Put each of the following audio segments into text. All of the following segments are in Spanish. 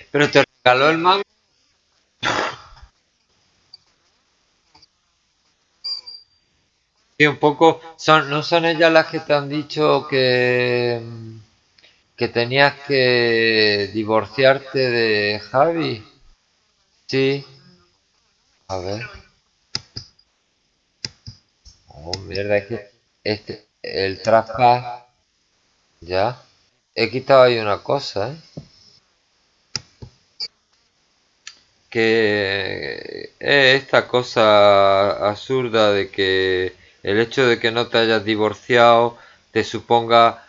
Pero te regaló el manga. Sí, un poco. ¿No son ellas las que te han dicho que tenías que divorciarte de Javi? Sí. A ver. Oh, mierda, es que el traspas. Ya. He quitado ahí una cosa, ¿eh? Que es esta cosa absurda de que el hecho de que no te hayas divorciado te suponga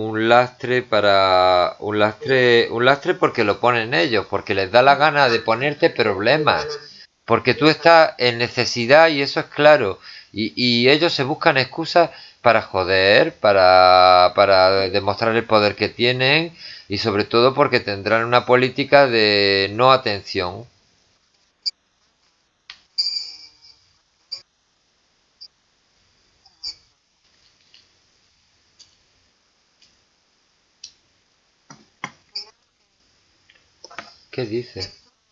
un lastre porque lo ponen ellos, porque les da la gana de ponerte problemas, porque tú estás en necesidad y eso es claro, y ellos se buscan excusas para joder, para demostrar el poder que tienen y sobre todo porque tendrán una política de no atención. ¿Qué dice?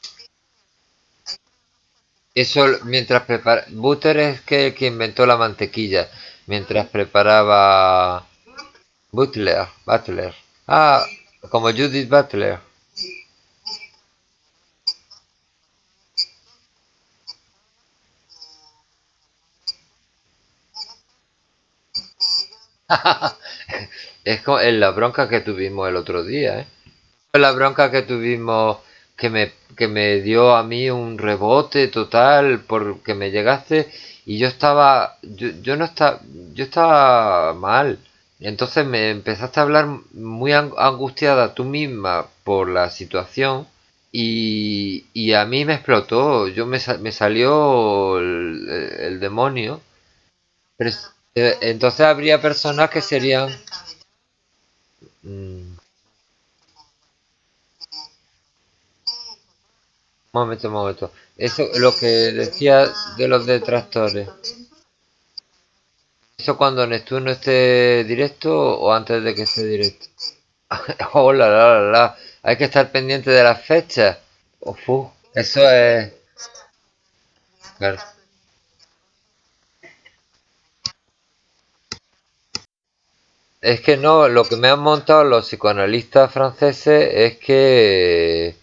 Eso mientras prepara... Butter es que el que inventó la mantequilla. Mientras preparaba... Butler. Ah, como Judith Butler. Es como en la bronca que tuvimos el otro día, ¿eh? La bronca que tuvimos que me dio a mí un rebote total porque me llegaste y yo no estaba, yo estaba mal. Entonces me empezaste a hablar muy angustiada tú misma por la situación y a mí me explotó, me salió el demonio. Pero entonces habría personas que serían... Un momento, un momento. Eso, lo que decía de los detractores. ¿Eso cuando Neptuno esté directo o antes de que esté directo? Oh, la. Hay que estar pendiente de las fechas. Uf, eso es... Claro. Es que no, lo que me han montado los psicoanalistas franceses es que...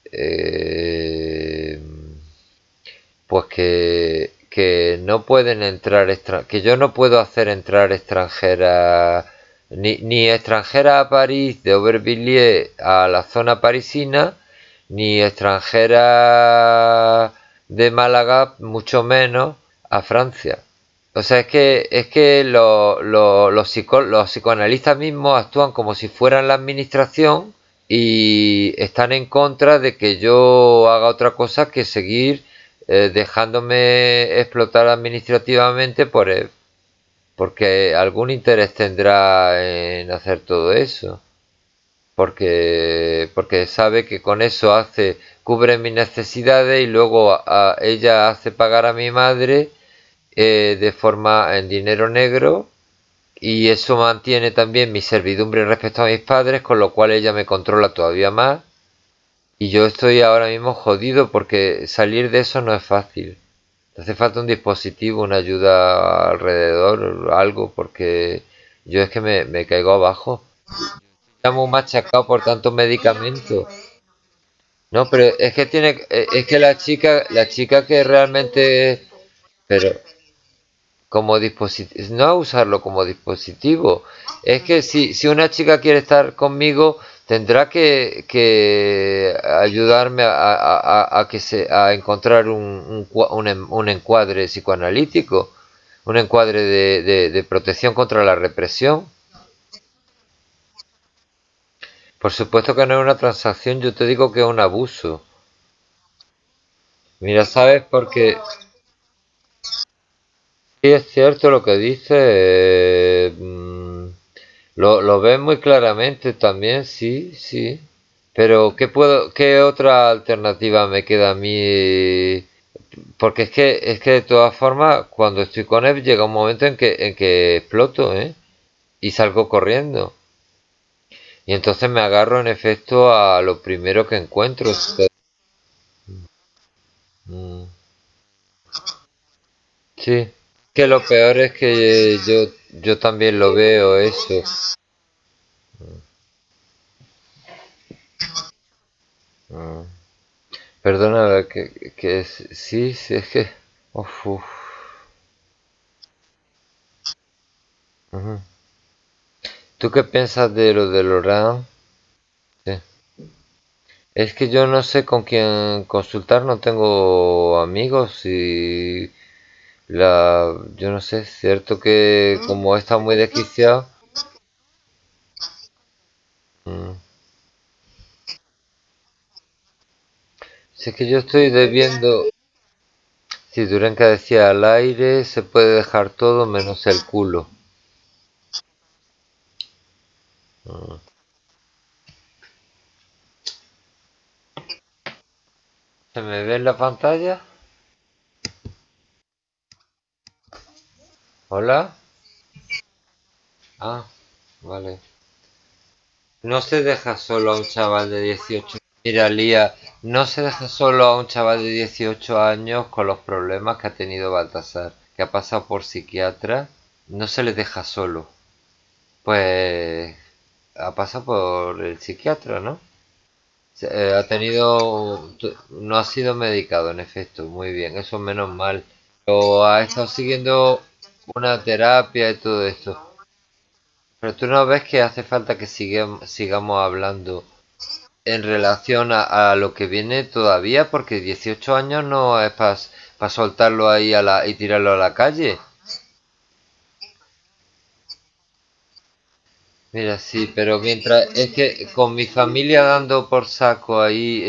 eh, pues que no pueden entrar, que yo no puedo hacer entrar extranjera, ni extranjera a París de Aubervilliers a la zona parisina, ni extranjera de Málaga, mucho menos, a Francia. O sea, es que los psicoanalistas mismos actúan como si fueran la administración y están en contra de que yo haga otra cosa que seguir dejándome explotar administrativamente porque algún interés tendrá en hacer todo eso. Porque sabe que con eso cubre mis necesidades y luego ella hace pagar a mi madre de forma en dinero negro y eso mantiene también mi servidumbre respecto a mis padres, con lo cual ella me controla todavía más y yo estoy ahora mismo jodido porque salir de eso no es fácil. Te hace falta un dispositivo, una ayuda alrededor, algo, porque yo es que me caigo abajo. Estamos machacados por tantos medicamentos. No, pero es que es que la chica que realmente, pero como dispositivo, no usarlo como dispositivo. Es que si una chica quiere estar conmigo, tendrá que ayudarme a encontrar un encuadre psicoanalítico, un encuadre de protección contra la represión. Por supuesto que no es una transacción, yo te digo que es un abuso. Mira, ¿sabes? Porque sí es cierto lo que dice. Lo ves muy claramente también, sí, sí. Pero qué otra alternativa me queda a mí? Porque es que de todas formas, cuando estoy con él llega un momento en que exploto, ¿eh? Y salgo corriendo. Y entonces me agarro en efecto a lo primero que encuentro. Mm, sí, que lo peor es que yo también lo veo eso. Mm. Perdona, sí, sí, es que... Uf, uf, ujú. ¿Tú qué piensas de lo de Lorán? Sí. Es que yo no sé con quién consultar, no tengo amigos y yo no sé, es cierto que como está muy desquiciado, mm, si es que yo estoy debiendo, si Durenka decía al aire se puede dejar todo menos el culo. Mm. ¿Se me ve en la pantalla? ¿Hola? Ah, vale. No se deja solo a un chaval de 18. Mira, Lía, no se deja solo a un chaval de 18 años con los problemas que ha tenido Baltasar, que ha pasado por psiquiatra. No se le deja solo. Pues ha pasado por el psiquiatra, ¿no? Ha tenido, no ha sido medicado, en efecto, muy bien, eso menos mal. O ha estado siguiendo una terapia y todo esto. Pero tú no ves que hace falta que sigamos hablando en relación a lo que viene todavía, porque 18 años no es para soltarlo ahí y tirarlo a la calle. Mira, sí, pero mientras es que con mi familia dando por saco ahí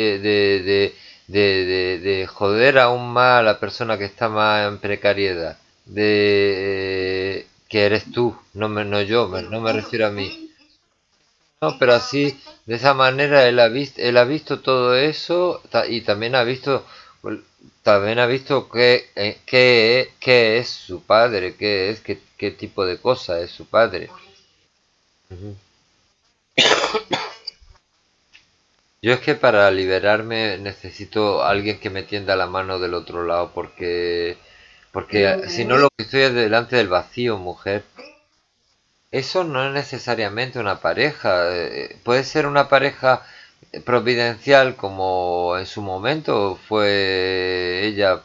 de joder aún más a la persona que está más en precariedad, que eres tú, no yo, no me refiero a mí. No, pero así, de esa manera, él ha visto todo eso y también ha visto qué es su padre, qué tipo de cosa es su padre. Ujú. Yo es que para liberarme necesito alguien que me tienda la mano del otro lado, porque si no lo que estoy es delante del vacío, mujer. Eso no es necesariamente una pareja, puede ser una pareja providencial como en su momento fue ella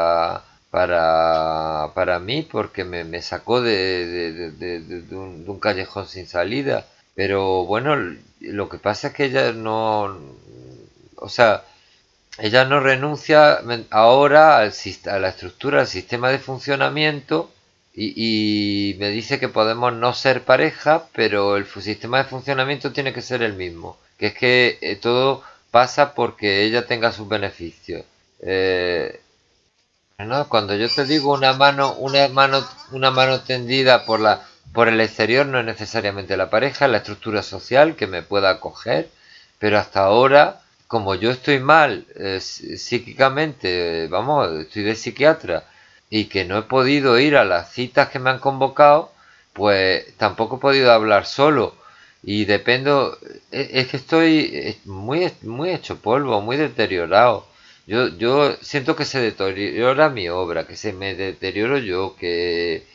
para mí porque me sacó de un callejón sin salida. Pero bueno, lo que pasa es que ella no, o sea, ella no renuncia ahora a la estructura, al sistema de funcionamiento y me dice que podemos no ser pareja, pero el sistema de funcionamiento tiene que ser el mismo, que es que todo pasa porque ella tenga sus beneficios. Eh, ¿No? Cuando yo te digo una mano tendida por el exterior no es necesariamente la pareja, es la estructura social que me pueda acoger, pero hasta ahora, como yo estoy mal psíquicamente, vamos, estoy de psiquiatra y que no he podido ir a las citas que me han convocado, pues tampoco he podido hablar solo y dependo, es que estoy muy hecho polvo, muy deteriorado. Yo siento que se deteriora mi obra, que se me deterioro yo, que...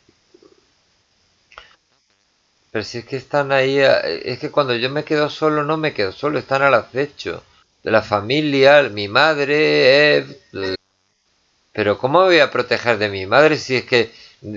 Pero si es que están ahí, es que cuando yo me quedo solo, no me quedo solo, están al acecho. De la familia, mi madre, pero ¿cómo me voy a proteger de mi madre si es que,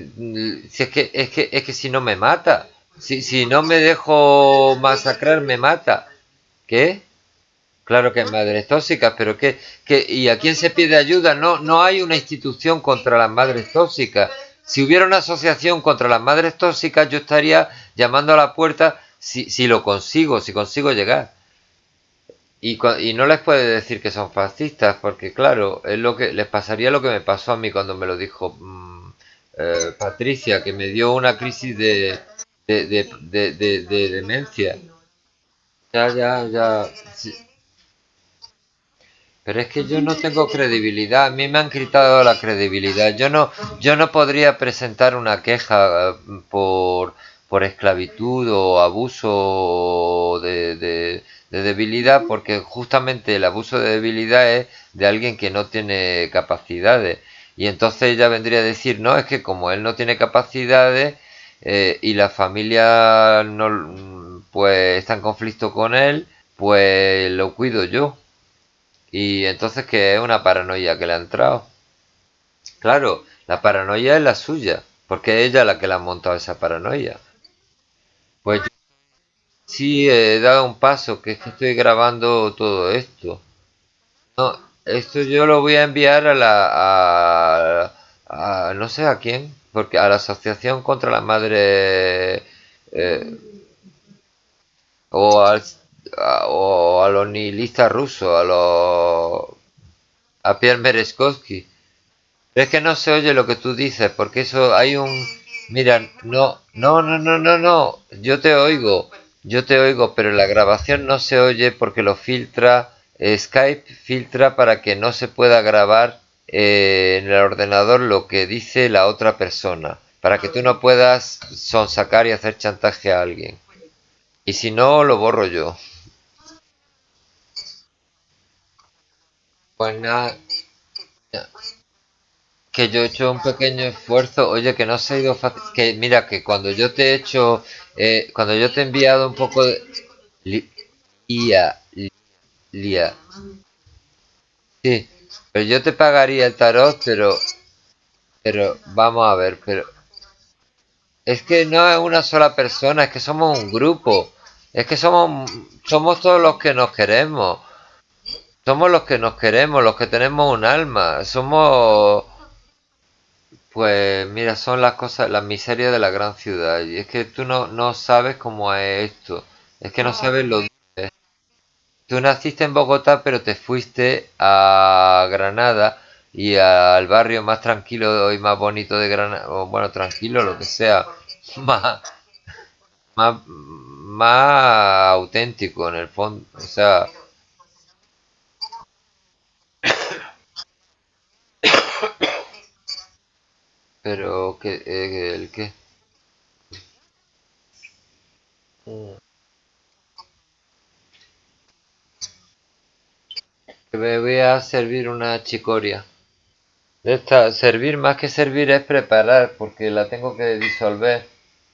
es que si no me mata? Si no me dejo masacrar, me mata. ¿Qué? Claro que hay madres tóxicas, pero ¿y a quién se pide ayuda? No, no hay una institución contra las madres tóxicas. Si hubiera una asociación contra las madres tóxicas, yo estaría llamando a la puerta si lo consigo, si consigo llegar. Y no les puede decir que son fascistas, porque claro, es lo que les pasaría lo que me pasó a mí cuando me lo dijo Patricia, que me dio una crisis de demencia. Ya, ya, ya. Sí. Pero es que yo no tengo credibilidad, a mí me han quitado la credibilidad. Yo no podría presentar una queja por esclavitud o abuso de debilidad, porque justamente el abuso de debilidad es de alguien que no tiene capacidades. Y entonces ella vendría a decir, no, es que como él no tiene capacidades y la familia no, pues está en conflicto con él, pues lo cuido yo. Y entonces que es una paranoia que le ha entrado. Claro, la paranoia es la suya, porque es ella la que le ha montado esa paranoia. Pues yo sí he dado un paso, que es que estoy grabando todo esto. No, esto yo lo voy a enviar no sé a quién, porque a la Asociación contra la Madre o, o a los nihilistas rusos, a Pierre Merezkovsky. Pero es que no se oye lo que tú dices, porque eso hay un... Mira, no, yo te oigo, pero la grabación no se oye porque lo filtra, Skype filtra para que no se pueda grabar en el ordenador lo que dice la otra persona, para que tú no puedas sonsacar y hacer chantaje a alguien. Y si no, lo borro yo. Pues nada, que yo he hecho un pequeño esfuerzo, oye, que no se ha ido fácil, que mira, que cuando yo te he hecho, cuando yo te he enviado un poco de... Lía, Lía, sí, pero yo te pagaría el tarot, pero vamos a ver, pero es que no es una sola persona, es que somos un grupo, es que somos todos los que nos queremos, somos los que nos queremos, los que tenemos un alma, somos... Pues mira, son las cosas, las miserias de la gran ciudad. Y es que tú no sabes cómo es esto. Es que no sabes lo... Tú naciste en Bogotá, pero te fuiste a Granada y al barrio más tranquilo y más bonito de Granada. O bueno, tranquilo, lo que sea. Más, más auténtico en el fondo. O sea, pero que el qué. Que me voy a servir una chicoria. Esta, servir más que servir es preparar, porque la tengo que disolver.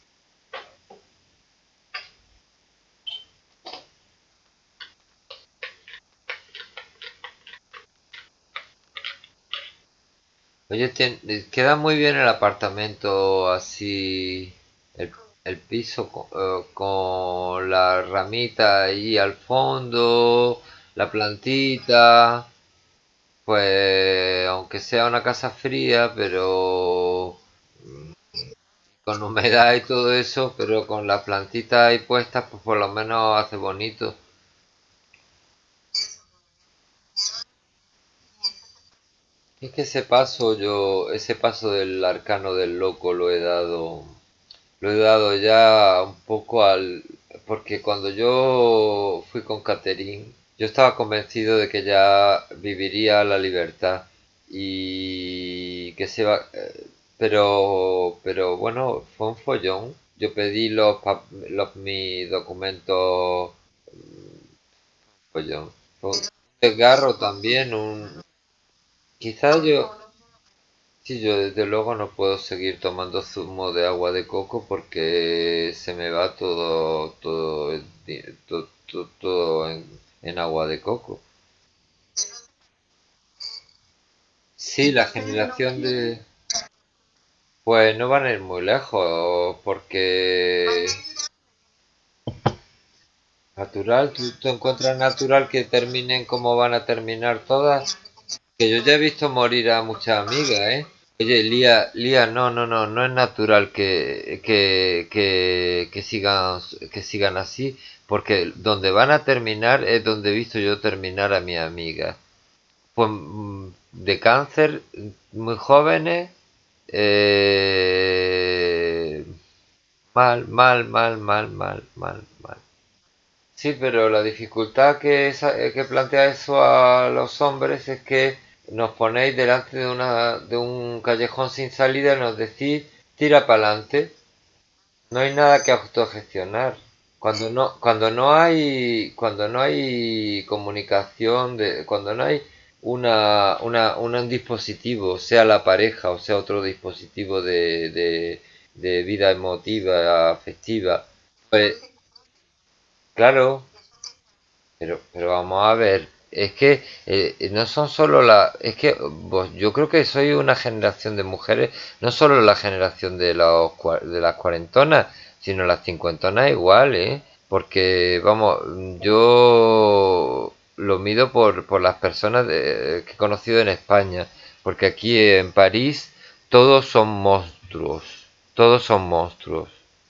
Oye, queda muy bien el apartamento así, el, el piso con la ramita ahí al fondo, la plantita, pues aunque sea una casa fría, pero con humedad y todo eso, pero con las plantitas ahí puestas, pues por lo menos hace bonito. Es que ese paso del arcano del loco lo he dado ya un poco porque cuando yo fui con Catherine, yo estaba convencido de que ya viviría la libertad y que se va, pero bueno, fue un follón. Yo pedí mis documentos, follón. Fue un desgarro también, quizás yo, sí, yo desde luego no puedo seguir tomando zumo de agua de coco porque se me va todo en agua de coco. Sí, la generación de... Pues no van a ir muy lejos porque natural, tú encuentras natural que terminen como van a terminar todas. Que yo ya he visto morir a muchas amigas, ¿eh? Oye, Lía, no es natural que sigan así, porque donde van a terminar es donde he visto yo terminar a mi amiga. Pues de cáncer, muy jóvenes, eh, mal. Sí, pero la dificultad que plantea eso a los hombres es que nos ponéis delante de un callejón sin salida y nos decís, tira para adelante. No hay nada que autogestionar. Cuando no hay comunicación cuando no hay un dispositivo, sea la pareja o sea otro dispositivo de vida emotiva, afectiva, pues claro, pero vamos a ver, es que no son solo es que yo creo que soy una generación de mujeres, no solo la generación de las cuarentonas, sino las cincuentonas igual, ¿eh? Porque, vamos, yo lo mido por las personas que he conocido en España, porque aquí en París todos son monstruos, todos son monstruos.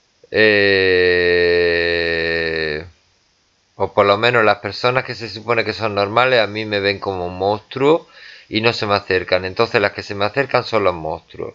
Eh, o por lo menos las personas que se supone que son normales a mí me ven como un monstruo y no se me acercan. Entonces las que se me acercan son los monstruos.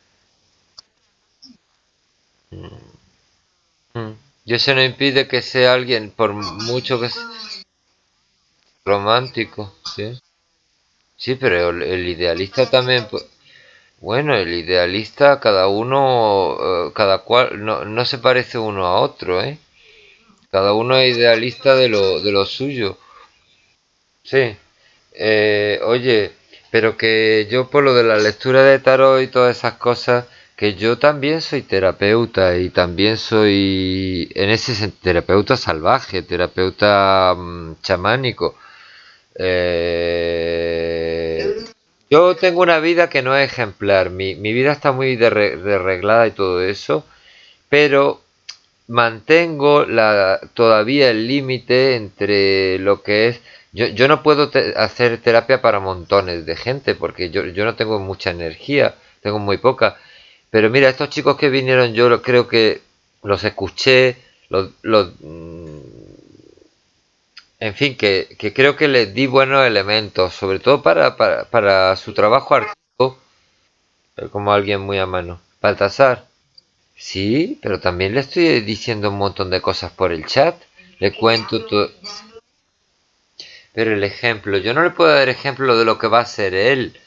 Mm. Y eso no impide que sea alguien, por mucho que sea romántico, ¿sí? Sí, pero el idealista también, bueno, el idealista, cada uno, cada cual, no se parece uno a otro, ¿eh? Cada uno es idealista de lo suyo. Sí. Oye, pero que yo por lo de la lectura de tarot y todas esas cosas, que yo también soy terapeuta y también soy, en ese terapeuta salvaje, terapeuta chamánico. Eh, yo tengo una vida que no es ejemplar, mi vida está muy desreglada y todo eso, pero mantengo todavía el límite entre lo que es... Yo no puedo hacer terapia para montones de gente porque yo no tengo mucha energía, tengo muy poca. Pero mira, estos chicos que vinieron yo creo que los escuché, en fin, que creo que les di buenos elementos, sobre todo para su trabajo artístico, como alguien muy a mano. Baltasar. Sí, pero también le estoy diciendo un montón de cosas por el chat. Le cuento todo. Pero el ejemplo, yo no le puedo dar ejemplo de lo que va a ser él.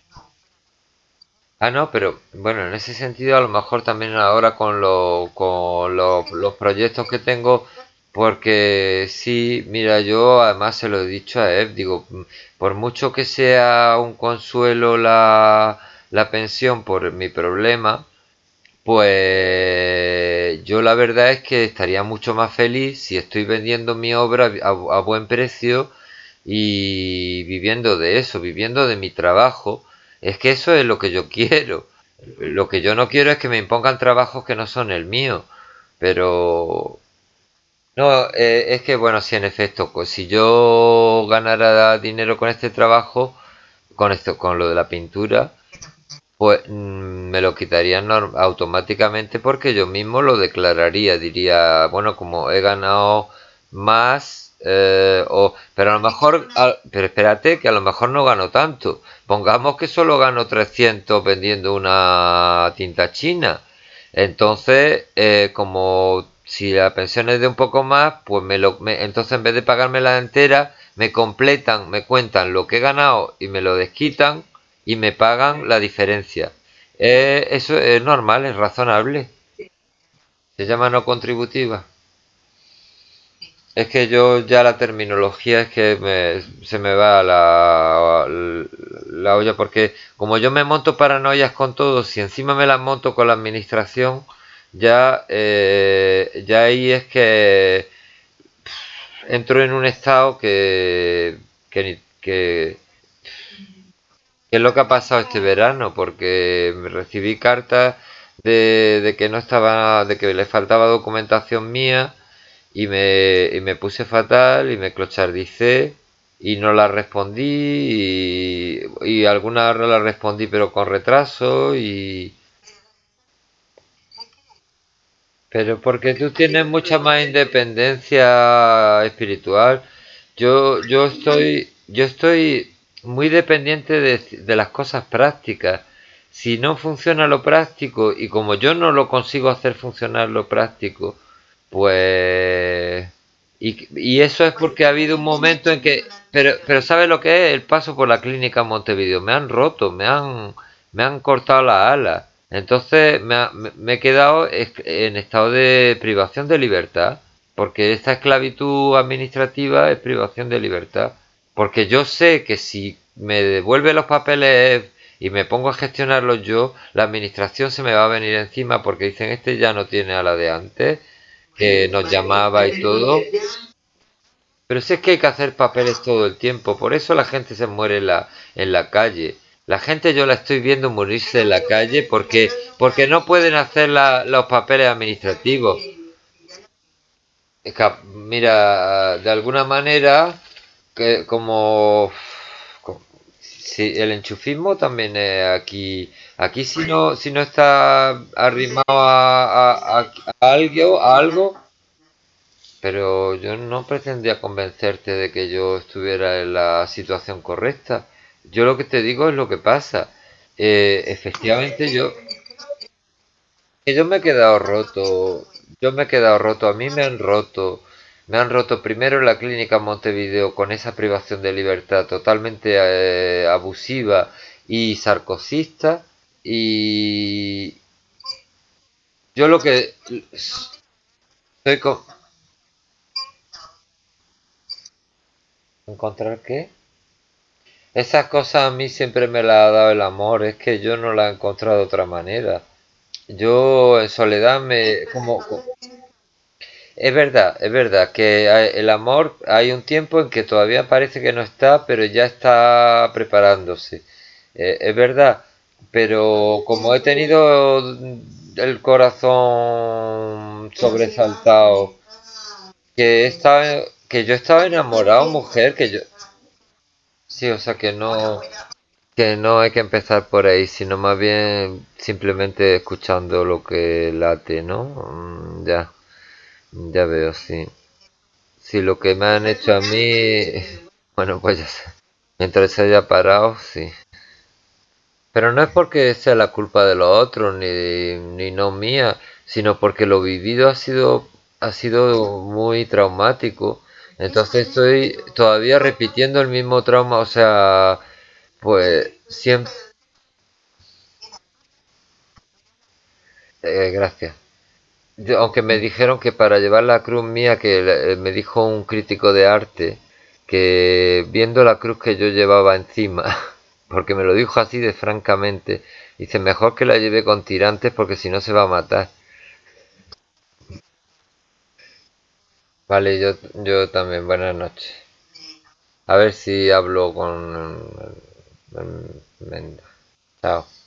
Ah, no, pero bueno, en ese sentido a lo mejor también ahora los proyectos que tengo, porque sí, mira, yo además se lo he dicho a Eve, digo, por mucho que sea un consuelo la pensión por mi problema, pues yo la verdad es que estaría mucho más feliz si estoy vendiendo mi obra a buen precio y viviendo de eso, viviendo de mi trabajo. Es que eso es lo que yo quiero. Lo que yo no quiero es que me impongan trabajos que no son el mío. Pero no, es que bueno, sí, en efecto, pues si yo ganara dinero con este trabajo, con lo de la pintura, pues me lo quitarían automáticamente porque yo mismo lo declararía, diría, bueno, como he ganado más, pero a lo mejor, pero espérate, que a lo mejor no gano tanto. Pongamos que solo gano 300 vendiendo una tinta china. Entonces, como si la pensión es de un poco más, pues entonces en vez de pagármela entera, me completan, me cuentan lo que he ganado y me lo desquitan y me pagan la diferencia. Eso es normal, es razonable. Se llama no contributiva. Es que yo ya la terminología es que se me va la olla porque como yo me monto paranoias con todo, si encima me las monto con la administración, ya ahí es que entro en un estado que es lo que ha pasado este verano, porque recibí cartas de que no estaba, de que le faltaba documentación mía y me puse fatal y me clochardicé y no la respondí y algunas la respondí pero con retraso y... Pero porque tú tienes mucha más independencia espiritual. Yo estoy muy dependiente de las cosas prácticas. Si no funciona lo práctico y como yo no lo consigo hacer funcionar lo práctico, pues... Y eso es porque ha habido un momento en que... Pero ¿sabes lo que es? El paso por la clínica Montevideo. Me han roto, me han cortado las alas. Entonces me he quedado en estado de privación de libertad, porque esta esclavitud administrativa es privación de libertad. Porque yo sé que si me devuelve los papeles y me pongo a gestionarlos yo, la administración se me va a venir encima porque dicen este ya no tiene a la de antes, que nos llamaba y todo. Pero si es que hay que hacer papeles todo el tiempo, por eso la gente se muere en la calle. La gente yo la estoy viendo morirse en la calle porque no pueden hacer los papeles administrativos. Mira, de alguna manera, que si el enchufismo también es aquí si no está arrimado a algo, pero yo no pretendía convencerte de que yo estuviera en la situación correcta. Yo lo que te digo es lo que pasa. Efectivamente, que yo me he quedado roto. Yo me he quedado roto. A mí me han roto. Me han roto primero en la clínica Montevideo con esa privación de libertad totalmente abusiva y sarcosista. Y yo lo que estoy con... ¿Encontrar qué? Esas cosas a mí siempre me las ha dado el amor, es que yo no la he encontrado de otra manera. Yo en soledad es verdad que el amor hay un tiempo en que todavía parece que no está, pero ya está preparándose. Es verdad, pero como he tenido el corazón sobresaltado, que yo estaba enamorado, mujer, que yo... Sí, o sea que no hay que empezar por ahí, sino más bien simplemente escuchando lo que late, ¿no? Ya, ya veo, sí. Si lo que me han hecho a mí, bueno, pues ya sé. Mientras se haya parado, sí. Pero no es porque sea la culpa de los otros, ni no mía, sino porque lo vivido ha sido muy traumático. Entonces estoy todavía repitiendo el mismo trauma, o sea, pues siempre... gracias. Aunque me dijeron que para llevar la cruz mía, me dijo un crítico de arte, que viendo la cruz que yo llevaba encima, porque me lo dijo así de francamente, dice, mejor que la lleve con tirantes porque si no se va a matar. Vale, yo también, buenas noches. A ver si hablo con... Chao.